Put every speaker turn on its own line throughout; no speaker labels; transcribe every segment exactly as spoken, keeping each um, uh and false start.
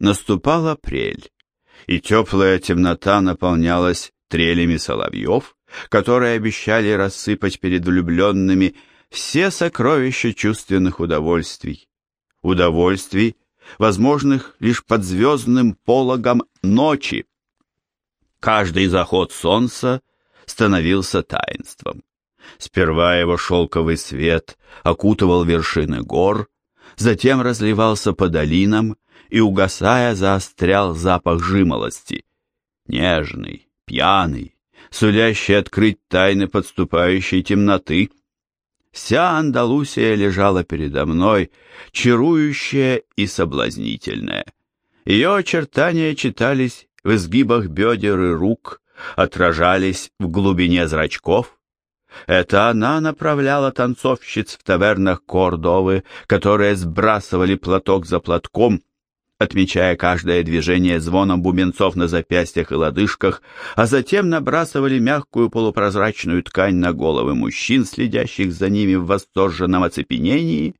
Наступал апрель, и теплая темнота наполнялась трелями соловьев, которые обещали рассыпать перед влюбленными все сокровища чувственных удовольствий. Удовольствий, возможных лишь под звездным пологом ночи. Каждый заход солнца становился таинством. Сперва его шелковый свет окутывал вершины гор, затем разливался по долинам и, угасая, заострял запах жимолости. Нежный, пьяный, сулящий открыть тайны подступающей темноты. Вся Андалусия лежала передо мной, чарующая и соблазнительная. Ее очертания читались в изгибах бедер и рук, отражались в глубине зрачков. Это она направляла танцовщиц в тавернах Кордовы, которые сбрасывали платок за платком, отмечая каждое движение звоном бубенцов на запястьях и лодыжках, а затем набрасывали мягкую полупрозрачную ткань на головы мужчин, следящих за ними в восторженном оцепенении.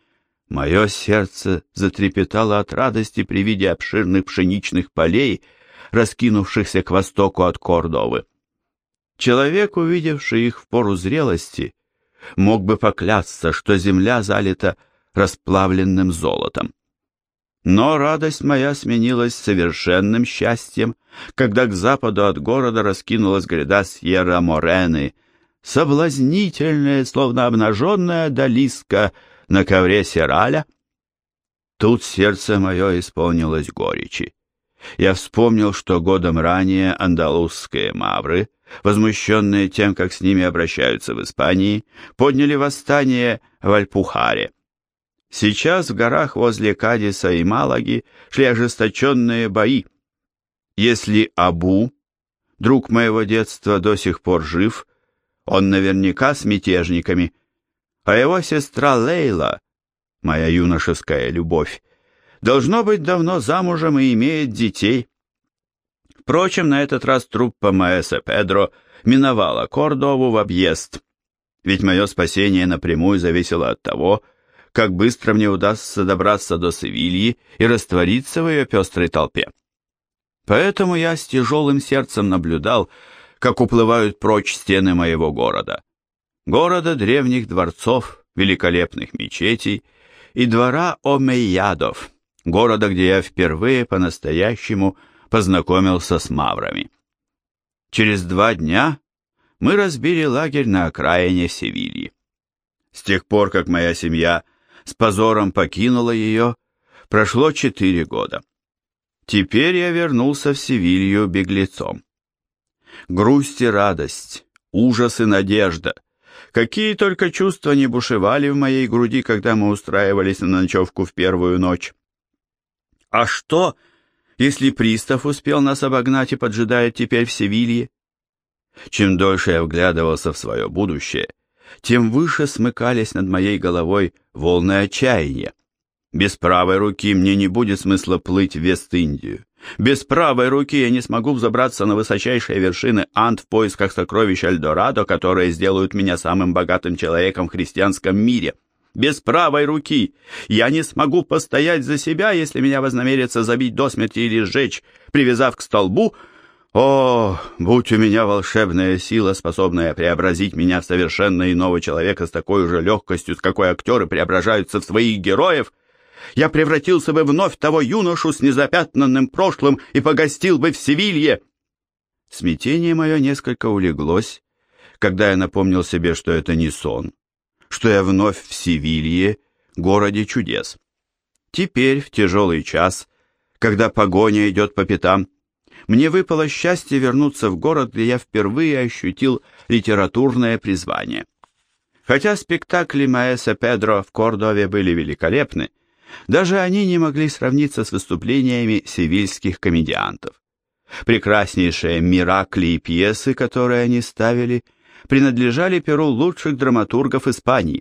Мое сердце затрепетало от радости при виде обширных пшеничных полей, раскинувшихся к востоку от Кордовы. Человек, увидевший их в пору зрелости, мог бы поклясться, что земля залита расплавленным золотом. Но радость моя сменилась совершенным счастьем, когда к западу от города раскинулась гряда Сьерра-Морены, соблазнительная, словно обнаженная одалиска на ковре Сераля. Тут сердце мое исполнилось горечи. Я вспомнил, что годом ранее андалузские мавры, возмущенные тем, как с ними обращаются в Испании, подняли восстание в Альпухаре. Сейчас в горах возле Кадиса и Малаги шли ожесточенные бои. Если Абу, друг моего детства, до сих пор жив, он наверняка с мятежниками, а его сестра Лейла, моя юношеская любовь, должно быть давно замужем и имеет детей. Впрочем, на этот раз труппа Маэса Педро миновала Кордову в объезд, ведь мое спасение напрямую зависело от того, как быстро мне удастся добраться до Севильи и раствориться в ее пестрой толпе. Поэтому я с тяжелым сердцем наблюдал, как уплывают прочь стены моего города. Города древних дворцов, великолепных мечетей и двора омейядов, города, где я впервые по-настоящему познакомился с маврами. Через два дня мы разбили лагерь на окраине Севильи. С тех пор, как моя семья с позором покинула ее, прошло четыре года. Теперь я вернулся в Севилью беглецом. Грусть и радость, ужас и надежда, какие только чувства не бушевали в моей груди, когда мы устраивались на ночевку в первую ночь. А что, если пристав успел нас обогнать и поджидает теперь в Севилье? Чем дольше я вглядывался в свое будущее, тем выше смыкались над моей головой волны отчаяния. Без правой руки мне не будет смысла плыть в Вест-Индию. Без правой руки я не смогу взобраться на высочайшие вершины Анд в поисках сокровищ Эльдорадо, которые сделают меня самым богатым человеком в христианском мире. Без правой руки я не смогу постоять за себя, если меня вознамерятся забить до смерти или сжечь, привязав к столбу. О, будь у меня волшебная сила, способная преобразить меня в совершенно иного человека с такой же легкостью, с какой актеры преображаются в своих героев, я превратился бы вновь в того юношу с незапятнанным прошлым и погостил бы в Севилье. Смятение мое несколько улеглось, когда я напомнил себе, что это не сон, что я вновь в Севилье, городе чудес. Теперь, в тяжелый час, когда погоня идет по пятам, мне выпало счастье вернуться в город, где я впервые ощутил литературное призвание. Хотя спектакли Маэса Педро в Кордове были великолепны, даже они не могли сравниться с выступлениями севильских комедиантов. Прекраснейшие миракли и пьесы, которые они ставили, принадлежали перу лучших драматургов Испании.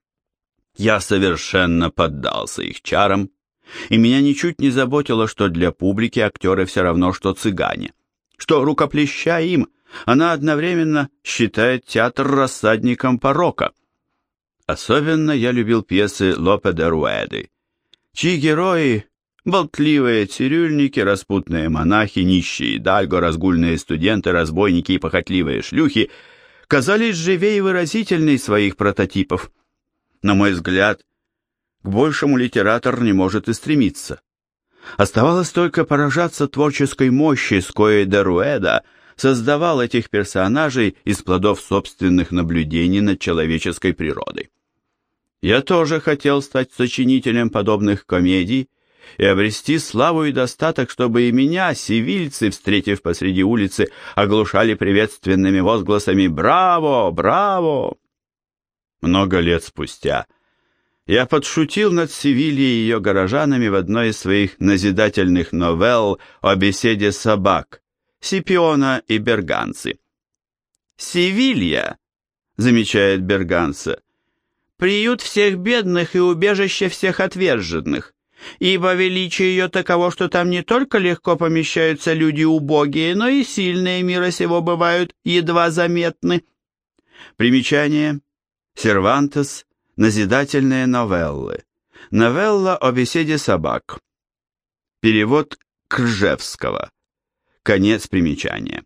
Я совершенно поддался их чарам, и меня ничуть не заботило, что для публики актеры все равно, что цыгане, что, рукоплеща им, она одновременно считает театр рассадником порока. Особенно я любил пьесы Лопе де Руэды, чьи герои Болтливые цирюльники, распутные монахи, нищие идальго, разгульные студенты, разбойники и похотливые шлюхи казались живее и выразительней своих прототипов. На мой взгляд, к большему литератор не может и стремиться. Оставалось только поражаться творческой мощи, с коей Деруэда создавал этих персонажей из плодов собственных наблюдений над человеческой природой. Я тоже хотел стать сочинителем подобных комедий и обрести славу и достаток, чтобы и меня, севильцы, встретив посреди улицы, оглушали приветственными возгласами «Браво! Браво!». Много лет спустя я подшутил над Севильей и ее горожанами в одной из своих назидательных новелл о беседе собак Сипиона и Берганцы. «Севилья», — замечает Берганца, — «приют всех бедных и убежище всех отверженных, ибо величие ее таково, что там не только легко помещаются люди убогие, но и сильные мира сего бывают едва заметны». Примечание. Сервантес. Назидательные новеллы. Новелла о беседе собак. Перевод Кржевского. Конец примечания.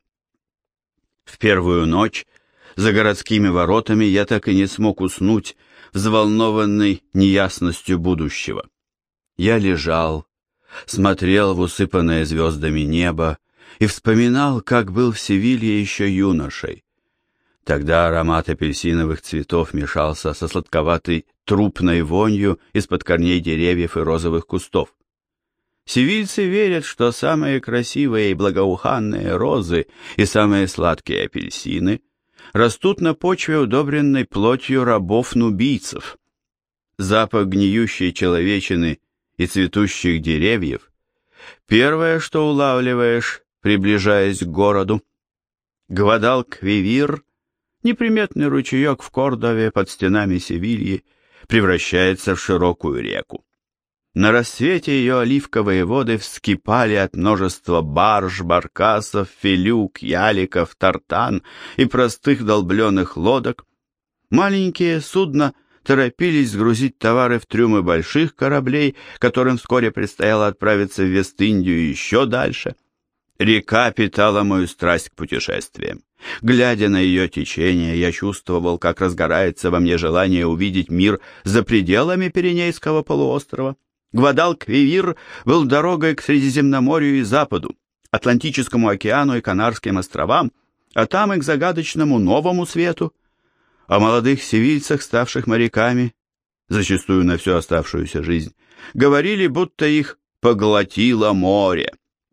В первую ночь за городскими воротами я так и не смог уснуть, взволнованный неясностью будущего. Я лежал, смотрел в усыпанное звездами небо и вспоминал, как был в Севилье еще юношей. Тогда аромат апельсиновых цветов мешался со сладковатой трупной вонью из-под корней деревьев и розовых кустов. Севильцы верят, что самые красивые и благоуханные розы и самые сладкие апельсины растут на почве, удобренной плотью рабов-нубийцев. Запах гниющей человечины и цветущих деревьев — первое, что улавливаешь, приближаясь к городу. Гвадалквивир, неприметный ручеек в Кордове под стенами Севильи, превращается в широкую реку. На рассвете ее оливковые воды вскипали от множества барж, баркасов, филюк, яликов, тартан и простых долбленных лодок. Маленькие судна торопились сгрузить товары в трюмы больших кораблей, которым вскоре предстояло отправиться в Вест-Индию и еще дальше. Река питала мою страсть к путешествиям. Глядя на ее течение, я чувствовал, как разгорается во мне желание увидеть мир за пределами Пиренейского полуострова. Гвадалквивир был дорогой к Средиземноморью и Западу, Атлантическому океану и Канарским островам, а там и к загадочному Новому Свету. О молодых севильцах, ставших моряками, зачастую на всю оставшуюся жизнь, говорили, будто их поглотило море.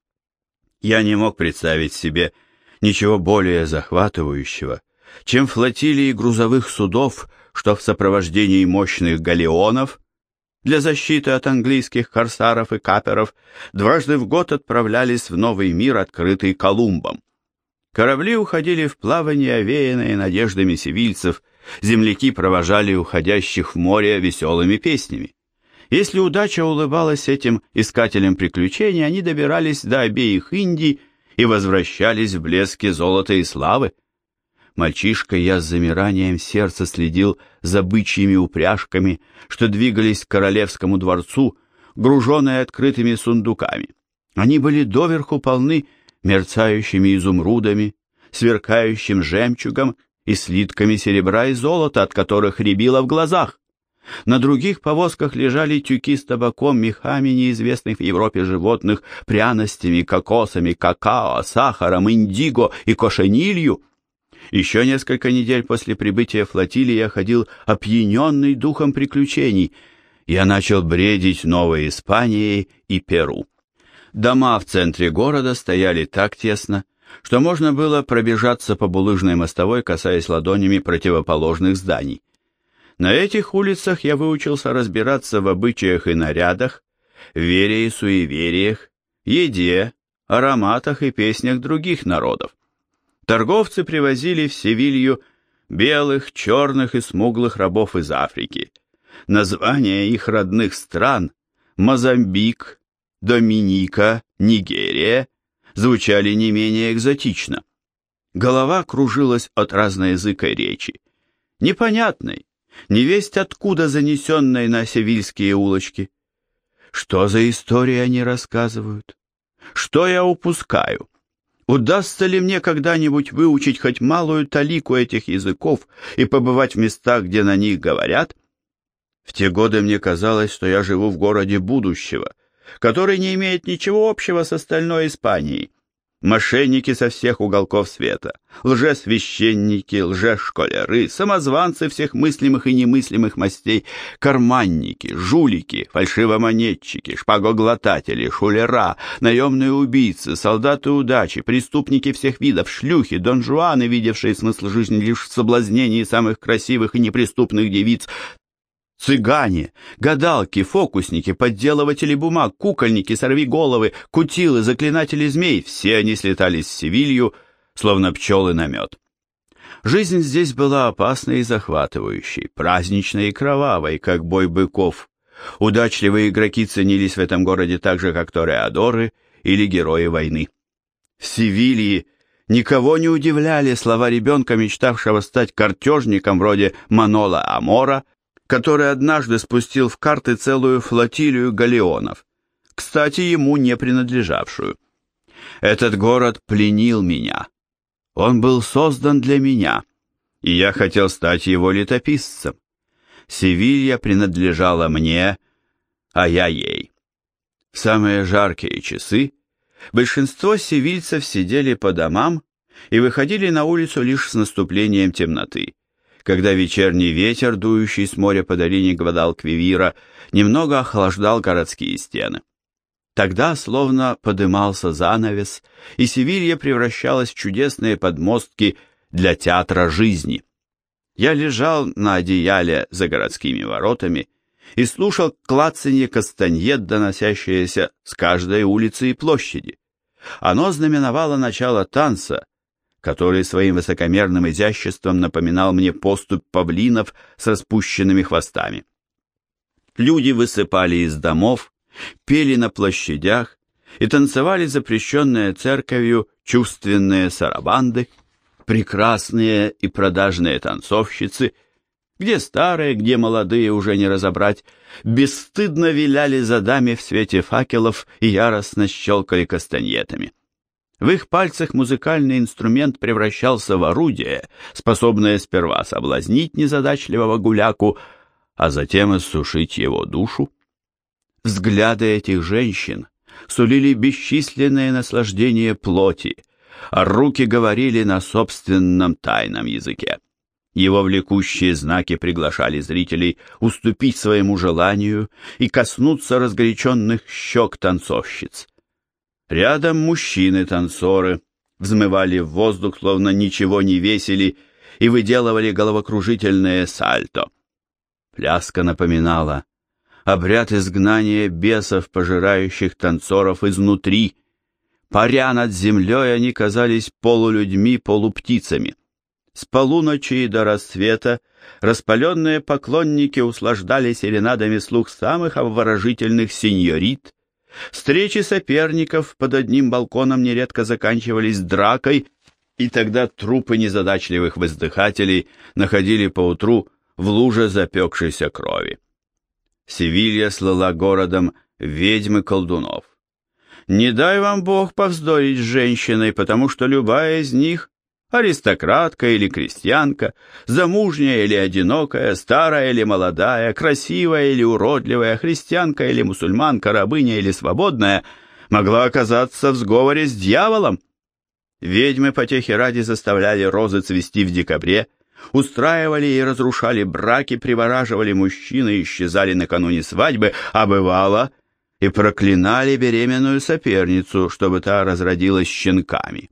Я не мог представить себе ничего более захватывающего, чем флотилии грузовых судов, что в сопровождении мощных галеонов для защиты от английских корсаров и каперов дважды в год отправлялись в новый мир, открытый Колумбом. Корабли уходили в плавание, овеянные надеждами севильцев, земляки провожали уходящих в море веселыми песнями. Если удача улыбалась этим искателям приключений, они добирались до обеих Индий и возвращались в блеске золота и славы. Мальчишкой я с замиранием сердца следил за бычьими упряжками, что двигались к королевскому дворцу, груженные открытыми сундуками. Они были доверху полны мерцающими изумрудами, сверкающим жемчугом и слитками серебра и золота, от которых рябило в глазах. На других повозках лежали тюки с табаком, мехами неизвестных в Европе животных, пряностями, кокосами, какао, сахаром, индиго и кошенилью. Еще несколько недель после прибытия флотилии я ходил опьяненный духом приключений. Я начал бредить Новой Испанией и Перу. Дома в центре города стояли так тесно, что можно было пробежаться по булыжной мостовой, касаясь ладонями противоположных зданий. На этих улицах я выучился разбираться в обычаях и нарядах, вере и суевериях, еде, ароматах и песнях других народов. Торговцы привозили в Севилью белых, черных и смуглых рабов из Африки. Названия их родных стран – Мозамбик, Доминика, Нигерия – звучали не менее экзотично. Голова кружилась от разноязыкой речи, непонятной, невесть откуда занесенной на севильские улочки. Что за истории они рассказывают? Что я упускаю? Удастся ли мне когда-нибудь выучить хоть малую талику этих языков и побывать в местах, где на них говорят? В те годы мне казалось, что я живу в городе будущего, который не имеет ничего общего с остальной Испанией. Мошенники со всех уголков света, лжесвященники, лжешколяры, самозванцы всех мыслимых и немыслимых мастей, карманники, жулики, фальшивомонетчики, шпагоглотатели, шулера, наемные убийцы, солдаты удачи, преступники всех видов, шлюхи, донжуаны, видевшие смысл жизни лишь в соблазнении самых красивых и неприступных девиц, цыгане, гадалки, фокусники, подделыватели бумаг, кукольники, сорвиголовы, кутилы, заклинатели змей — все они слетались в Севилью, словно пчелы на мед. Жизнь здесь была опасной и захватывающей, праздничной и кровавой, как бой быков. Удачливые игроки ценились в этом городе так же, как тореадоры или герои войны. В Севилье никого не удивляли слова ребенка, мечтавшего стать картежником вроде Манола Амора, который однажды спустил в карты целую флотилию галеонов, кстати, ему не принадлежавшую. Этот город пленил меня. Он был создан для меня, и я хотел стать его летописцем. Севилья принадлежала мне, а я ей. В самые жаркие часы большинство севильцев сидели по домам и выходили на улицу лишь с наступлением темноты, когда вечерний ветер, дующий с моря по долине Гвадалквивира, немного охлаждал городские стены. Тогда словно подымался занавес, и Севилья превращалась в чудесные подмостки для театра жизни. Я лежал на одеяле за городскими воротами и слушал клацанье кастаньет, доносящееся с каждой улицы и площади. Оно знаменовало начало танца, который своим высокомерным изяществом напоминал мне поступь павлинов с распущенными хвостами. Люди высыпали из домов, пели на площадях и танцевали запрещенные церковью чувственные сарабанды, прекрасные и продажные танцовщицы, где старые, где молодые, уже не разобрать, бесстыдно виляли задами в свете факелов и яростно щелкали кастаньетами. В их пальцах музыкальный инструмент превращался в орудие, способное сперва соблазнить незадачливого гуляку, а затем иссушить его душу. Взгляды этих женщин сулили бесчисленное наслаждение плоти, а руки говорили на собственном тайном языке. Его влекущие знаки приглашали зрителей уступить своему желанию и коснуться разгоряченных щек танцовщиц. Рядом мужчины-танцоры взмывали в воздух, словно ничего не весили, и выделывали головокружительное сальто. Пляска напоминала обряд изгнания бесов, пожирающих танцоров изнутри. Паря над землей, они казались полулюдьми, полуптицами. С полуночи и до рассвета распаленные поклонники услаждали серенадами слух самых обворожительных сеньорит. Встречи соперников под одним балконом нередко заканчивались дракой, и тогда трупы незадачливых воздыхателей находили поутру в луже запекшейся крови. Севилья слыла городом ведьм и колдунов. Не дай вам Бог повздорить с женщиной, потому что любая из них — аристократка или крестьянка, замужняя или одинокая, старая или молодая, красивая или уродливая, христианка или мусульманка, рабыня или свободная — могла оказаться в сговоре с дьяволом. Ведьмы потехи ради заставляли розы цвести в декабре, устраивали и разрушали браки, привораживали мужчин и исчезали накануне свадьбы, а бывало и проклинали беременную соперницу, чтобы та разродилась щенками.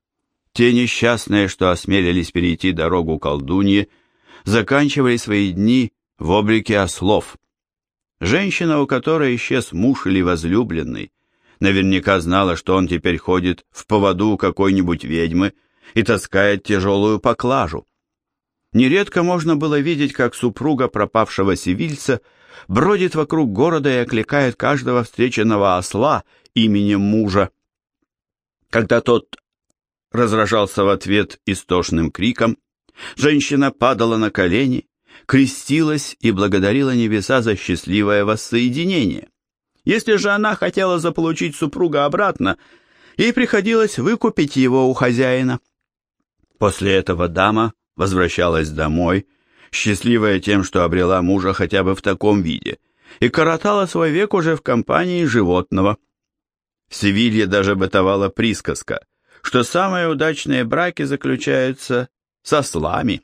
Те несчастные, что осмелились перейти дорогу колдуньи, заканчивали свои дни в облике ослов. Женщина, у которой исчез муж или возлюбленный, наверняка знала, что он теперь ходит в поводу у какой-нибудь ведьмы и таскает тяжелую поклажу. Нередко можно было видеть, как супруга пропавшего севильца бродит вокруг города и окликает каждого встреченного осла именем мужа. Когда тот разражался в ответ истошным криком, женщина падала на колени, крестилась и благодарила небеса за счастливое воссоединение. Если же она хотела заполучить супруга обратно, ей приходилось выкупить его у хозяина. После этого дама возвращалась домой, счастливая тем, что обрела мужа хотя бы в таком виде, и коротала свой век уже в компании животного. В Севилье даже бытовала присказка, что самые удачные браки заключаются с ослами.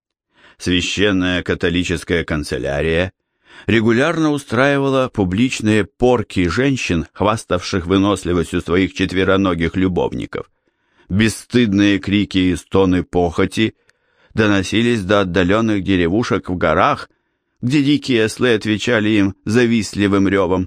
Священная католическая канцелярия регулярно устраивала публичные порки женщин, хваставших выносливостью своих четвероногих любовников. Бесстыдные крики и стоны похоти доносились до отдаленных деревушек в горах, где дикие ослы отвечали им завистливым ревом.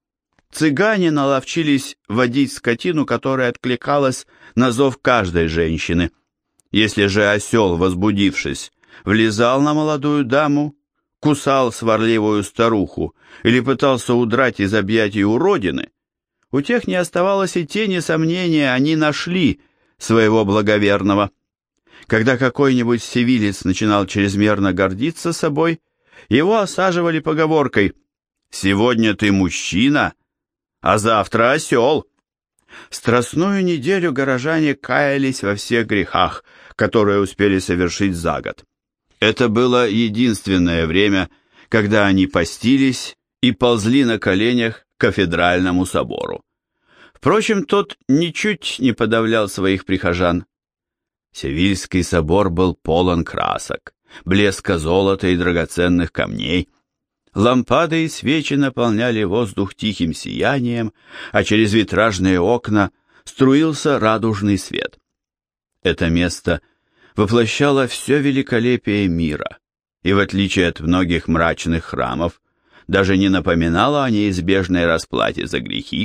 Цыгане наловчились водить скотину, которая откликалась на зов каждой женщины. Если же осел, возбудившись, влезал на молодую даму, кусал сварливую старуху или пытался удрать из объятий уродины, у тех не оставалось и тени сомнения, они нашли своего благоверного. Когда какой-нибудь севилец начинал чрезмерно гордиться собой, его осаживали поговоркой «Сегодня ты мужчина, а завтра осел». Страстную неделю горожане каялись во всех грехах, которые успели совершить за год. Это было единственное время, когда они постились и ползли на коленях к кафедральному собору. Впрочем, тот ничуть не подавлял своих прихожан. Севильский собор был полон красок, блеска золота и драгоценных камней. Лампады и свечи наполняли воздух тихим сиянием, а через витражные окна струился радужный свет. Это место воплощало все великолепие мира, и в отличие от многих мрачных храмов, даже не напоминало о неизбежной расплате за грехи.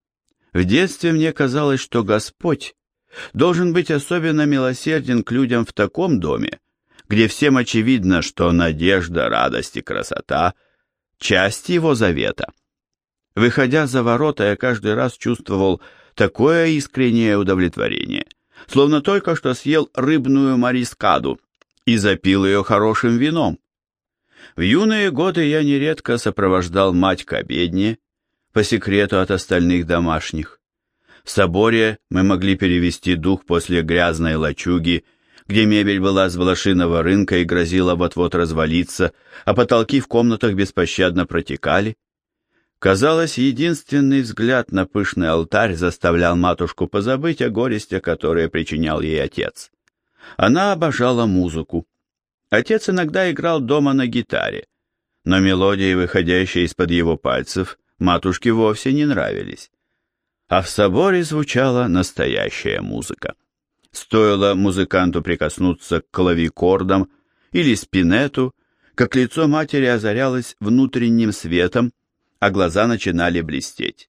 В детстве мне казалось, что Господь должен быть особенно милосерден к людям в таком доме, где всем очевидно, что надежда, радость и красота – часть его завета. Выходя за ворота, я каждый раз чувствовал такое искреннее удовлетворение, словно только что съел рыбную марискаду и запил ее хорошим вином. В юные годы я нередко сопровождал мать к обедне, по секрету от остальных домашних. В соборе мы могли перевести дух после грязной лачуги, где мебель была с блошиного рынка и грозила вот-вот развалиться, а потолки в комнатах беспощадно протекали. Казалось, единственный взгляд на пышный алтарь заставлял матушку позабыть о горестях, которые причинял ей отец. Она обожала музыку. Отец иногда играл дома на гитаре, но мелодии, выходящие из-под его пальцев, матушке вовсе не нравились. А в соборе звучала настоящая музыка. Стоило музыканту прикоснуться к клавикордам или спинету, как лицо матери озарялось внутренним светом, а глаза начинали блестеть.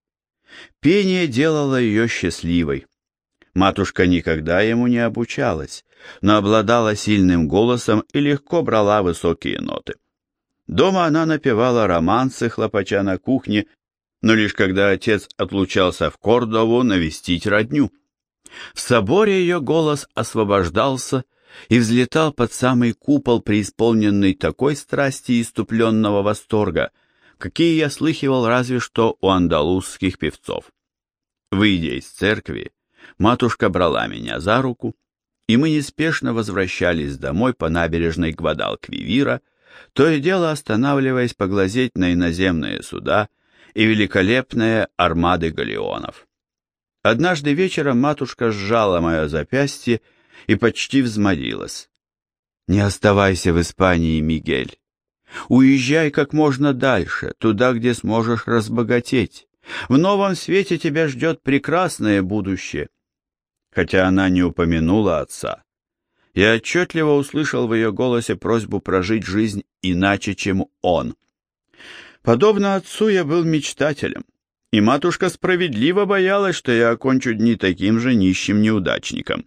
Пение делало ее счастливой. Матушка никогда ему не обучалась, но обладала сильным голосом и легко брала высокие ноты. Дома она напевала романсы, хлопача на кухне, но лишь когда отец отлучался в Кордову навестить родню. В соборе ее голос освобождался и взлетал под самый купол, преисполненный такой страсти и иступленного восторга, какие я слыхивал разве что у андалузских певцов. Выйдя из церкви, матушка брала меня за руку, и мы неспешно возвращались домой по набережной Гвадалквивира, то и дело останавливаясь поглазеть на иноземные суда и великолепные армады галеонов. Однажды вечером матушка сжала мое запястье и почти взмолилась. «Не оставайся в Испании, Мигель. Уезжай как можно дальше, туда, где сможешь разбогатеть. В новом свете тебя ждет прекрасное будущее». Хотя она не упомянула отца, я отчетливо услышал в ее голосе просьбу прожить жизнь иначе, чем он. Подобно отцу я был мечтателем, и матушка справедливо боялась, что я окончу дни таким же нищим неудачником.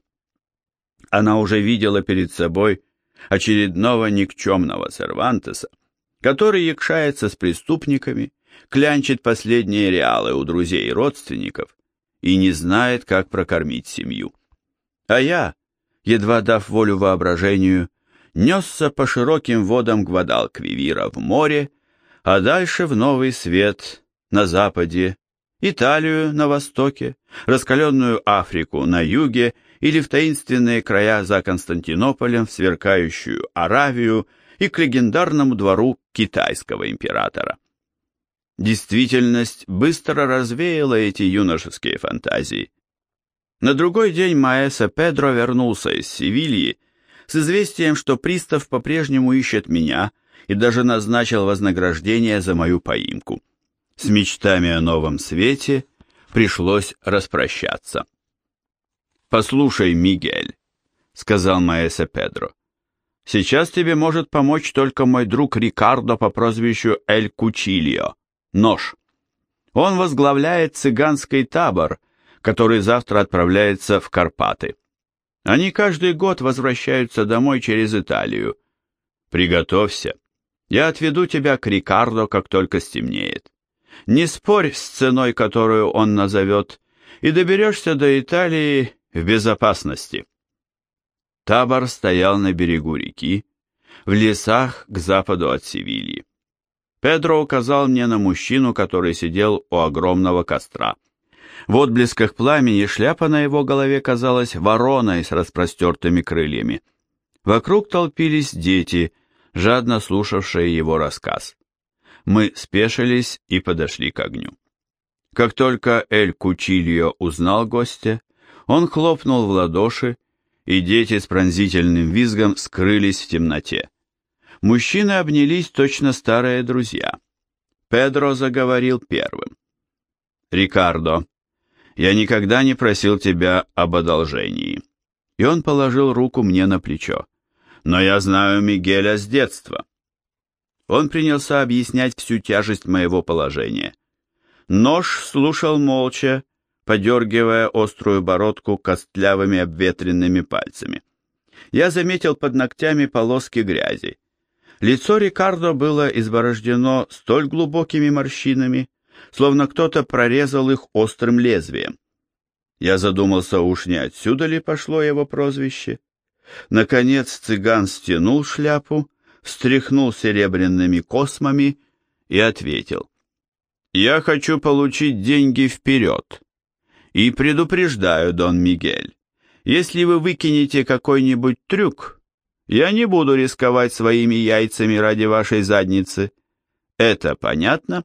Она уже видела перед собой очередного никчемного Сервантеса, который якшается с преступниками, клянчит последние реалы у друзей и родственников и не знает, как прокормить семью. А я, едва дав волю воображению, несся по широким водам Гвадалквивира в море, а дальше в новый свет, на западе, Италию на востоке, раскаленную Африку на юге или в таинственные края за Константинополем, в сверкающую Аравию и к легендарному двору китайского императора. Действительность быстро развеяла эти юношеские фантазии. На другой день Маэсо Педро вернулся из Севильи с известием, что пристав по-прежнему ищет меня и даже назначил вознаграждение за мою поимку. С мечтами о новом свете пришлось распрощаться. «Послушай, Мигель», — сказал Маэсо Педро, — «сейчас тебе может помочь только мой друг Рикардо по прозвищу Эль Кучильо, Нож. Он возглавляет цыганский табор, который завтра отправляется в Карпаты. Они каждый год возвращаются домой через Италию. Приготовься, я отведу тебя к Рикардо, как только стемнеет. Не спорь с ценой, которую он назовет, и доберешься до Италии в безопасности». Табор стоял на берегу реки, в лесах к западу от Севильи. Педро указал мне на мужчину, который сидел у огромного костра. В отблесках пламени шляпа на его голове казалась вороной с распростертыми крыльями. Вокруг толпились дети, жадно слушавшие его рассказ. Мы спешились и подошли к огню. Как только Эль Кучильо узнал гостя, он хлопнул в ладоши, и дети с пронзительным визгом скрылись в темноте. Мужчины обнялись, точно старые друзья. Педро заговорил первым. «Рикардо, я никогда не просил тебя об одолжении». И он положил руку мне на плечо. «Но я знаю Мигеля с детства». Он принялся объяснять всю тяжесть моего положения. Нож слушал молча, подергивая острую бородку костлявыми обветренными пальцами. Я заметил под ногтями полоски грязи. Лицо Рикардо было изборождено столь глубокими морщинами, словно кто-то прорезал их острым лезвием. Я задумался, уж не отсюда ли пошло его прозвище. Наконец цыган стянул шляпу, встряхнул серебряными космами и ответил: «Я хочу получить деньги вперед. И предупреждаю, Дон Мигель, если вы выкинете какой-нибудь трюк, я не буду рисковать своими яйцами ради вашей задницы. Это понятно?»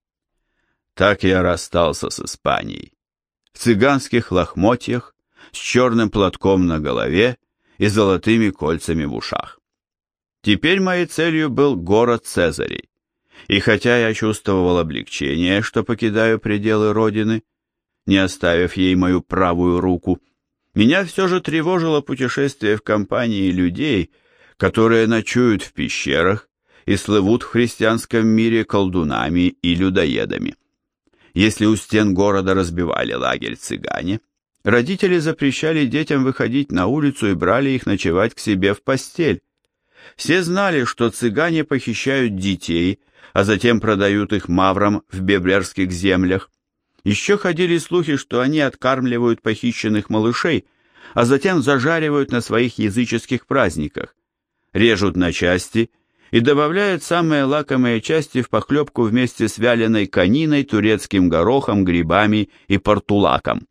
Так я расстался с Испанией. В цыганских лохмотьях, с черным платком на голове и золотыми кольцами в ушах. Теперь моей целью был город Цезарей. И хотя я чувствовал облегчение, что покидаю пределы родины, не оставив ей мою правую руку, меня все же тревожило путешествие в компании людей, которые ночуют в пещерах и слывут в христианском мире колдунами и людоедами. Если у стен города разбивали лагерь цыгане, родители запрещали детям выходить на улицу и брали их ночевать к себе в постель. Все знали, что цыгане похищают детей, а затем продают их маврам в бебрерских землях. Еще ходили слухи, что они откармливают похищенных малышей, а затем зажаривают на своих языческих праздниках, режут на части и добавляют самые лакомые части в похлебку вместе с вяленой кониной, турецким горохом, грибами и портулаком.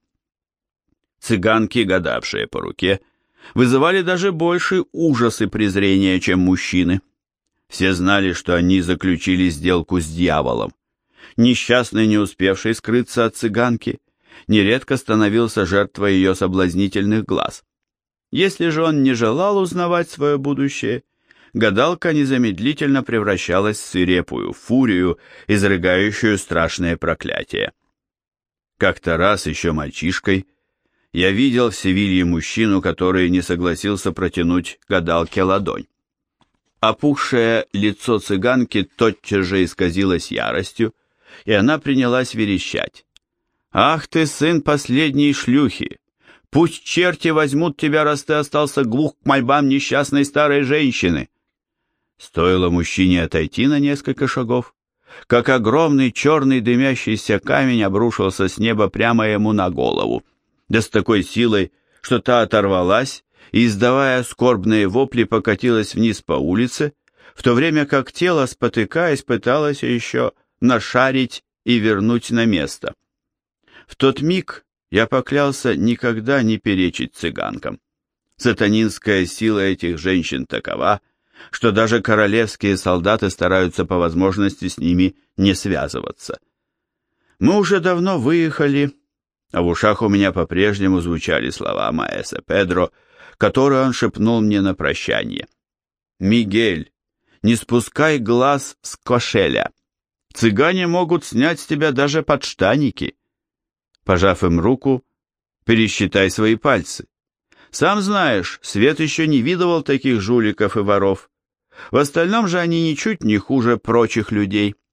Цыганки, гадавшие по руке, вызывали даже больше ужас и презрения, чем мужчины. Все знали, что они заключили сделку с дьяволом. Несчастный, не успевший скрыться от цыганки, нередко становился жертвой ее соблазнительных глаз. Если же он не желал узнавать свое будущее, гадалка незамедлительно превращалась в свирепую фурию, изрыгающую страшные проклятия. Как-то раз, еще мальчишкой, я видел в Севилье мужчину, который не согласился протянуть гадалке ладонь. Опухшее лицо цыганки тотчас же исказилось яростью, и она принялась верещать. «Ах ты, сын последней шлюхи! Пусть черти возьмут тебя, раз ты остался глух к мольбам несчастной старой женщины!» Стоило мужчине отойти на несколько шагов, как огромный черный дымящийся камень обрушился с неба прямо ему на голову, да с такой силой, что та оторвалась и, издавая скорбные вопли, покатилась вниз по улице, в то время как тело, спотыкаясь, пыталось еще нашарить и вернуть на место. В тот миг я поклялся никогда не перечить цыганкам. Сатанинская сила этих женщин такова, что даже королевские солдаты стараются по возможности с ними не связываться. Мы уже давно выехали, а в ушах у меня по-прежнему звучали слова маэса Педро, которые он шепнул мне на прощание. «Мигель, не спускай глаз с кошеля. Цыгане могут снять с тебя даже подштанники». Пожав им руку, пересчитай свои пальцы. Сам знаешь, свет еще не видывал таких жуликов и воров. В остальном же они ничуть не хуже прочих людей.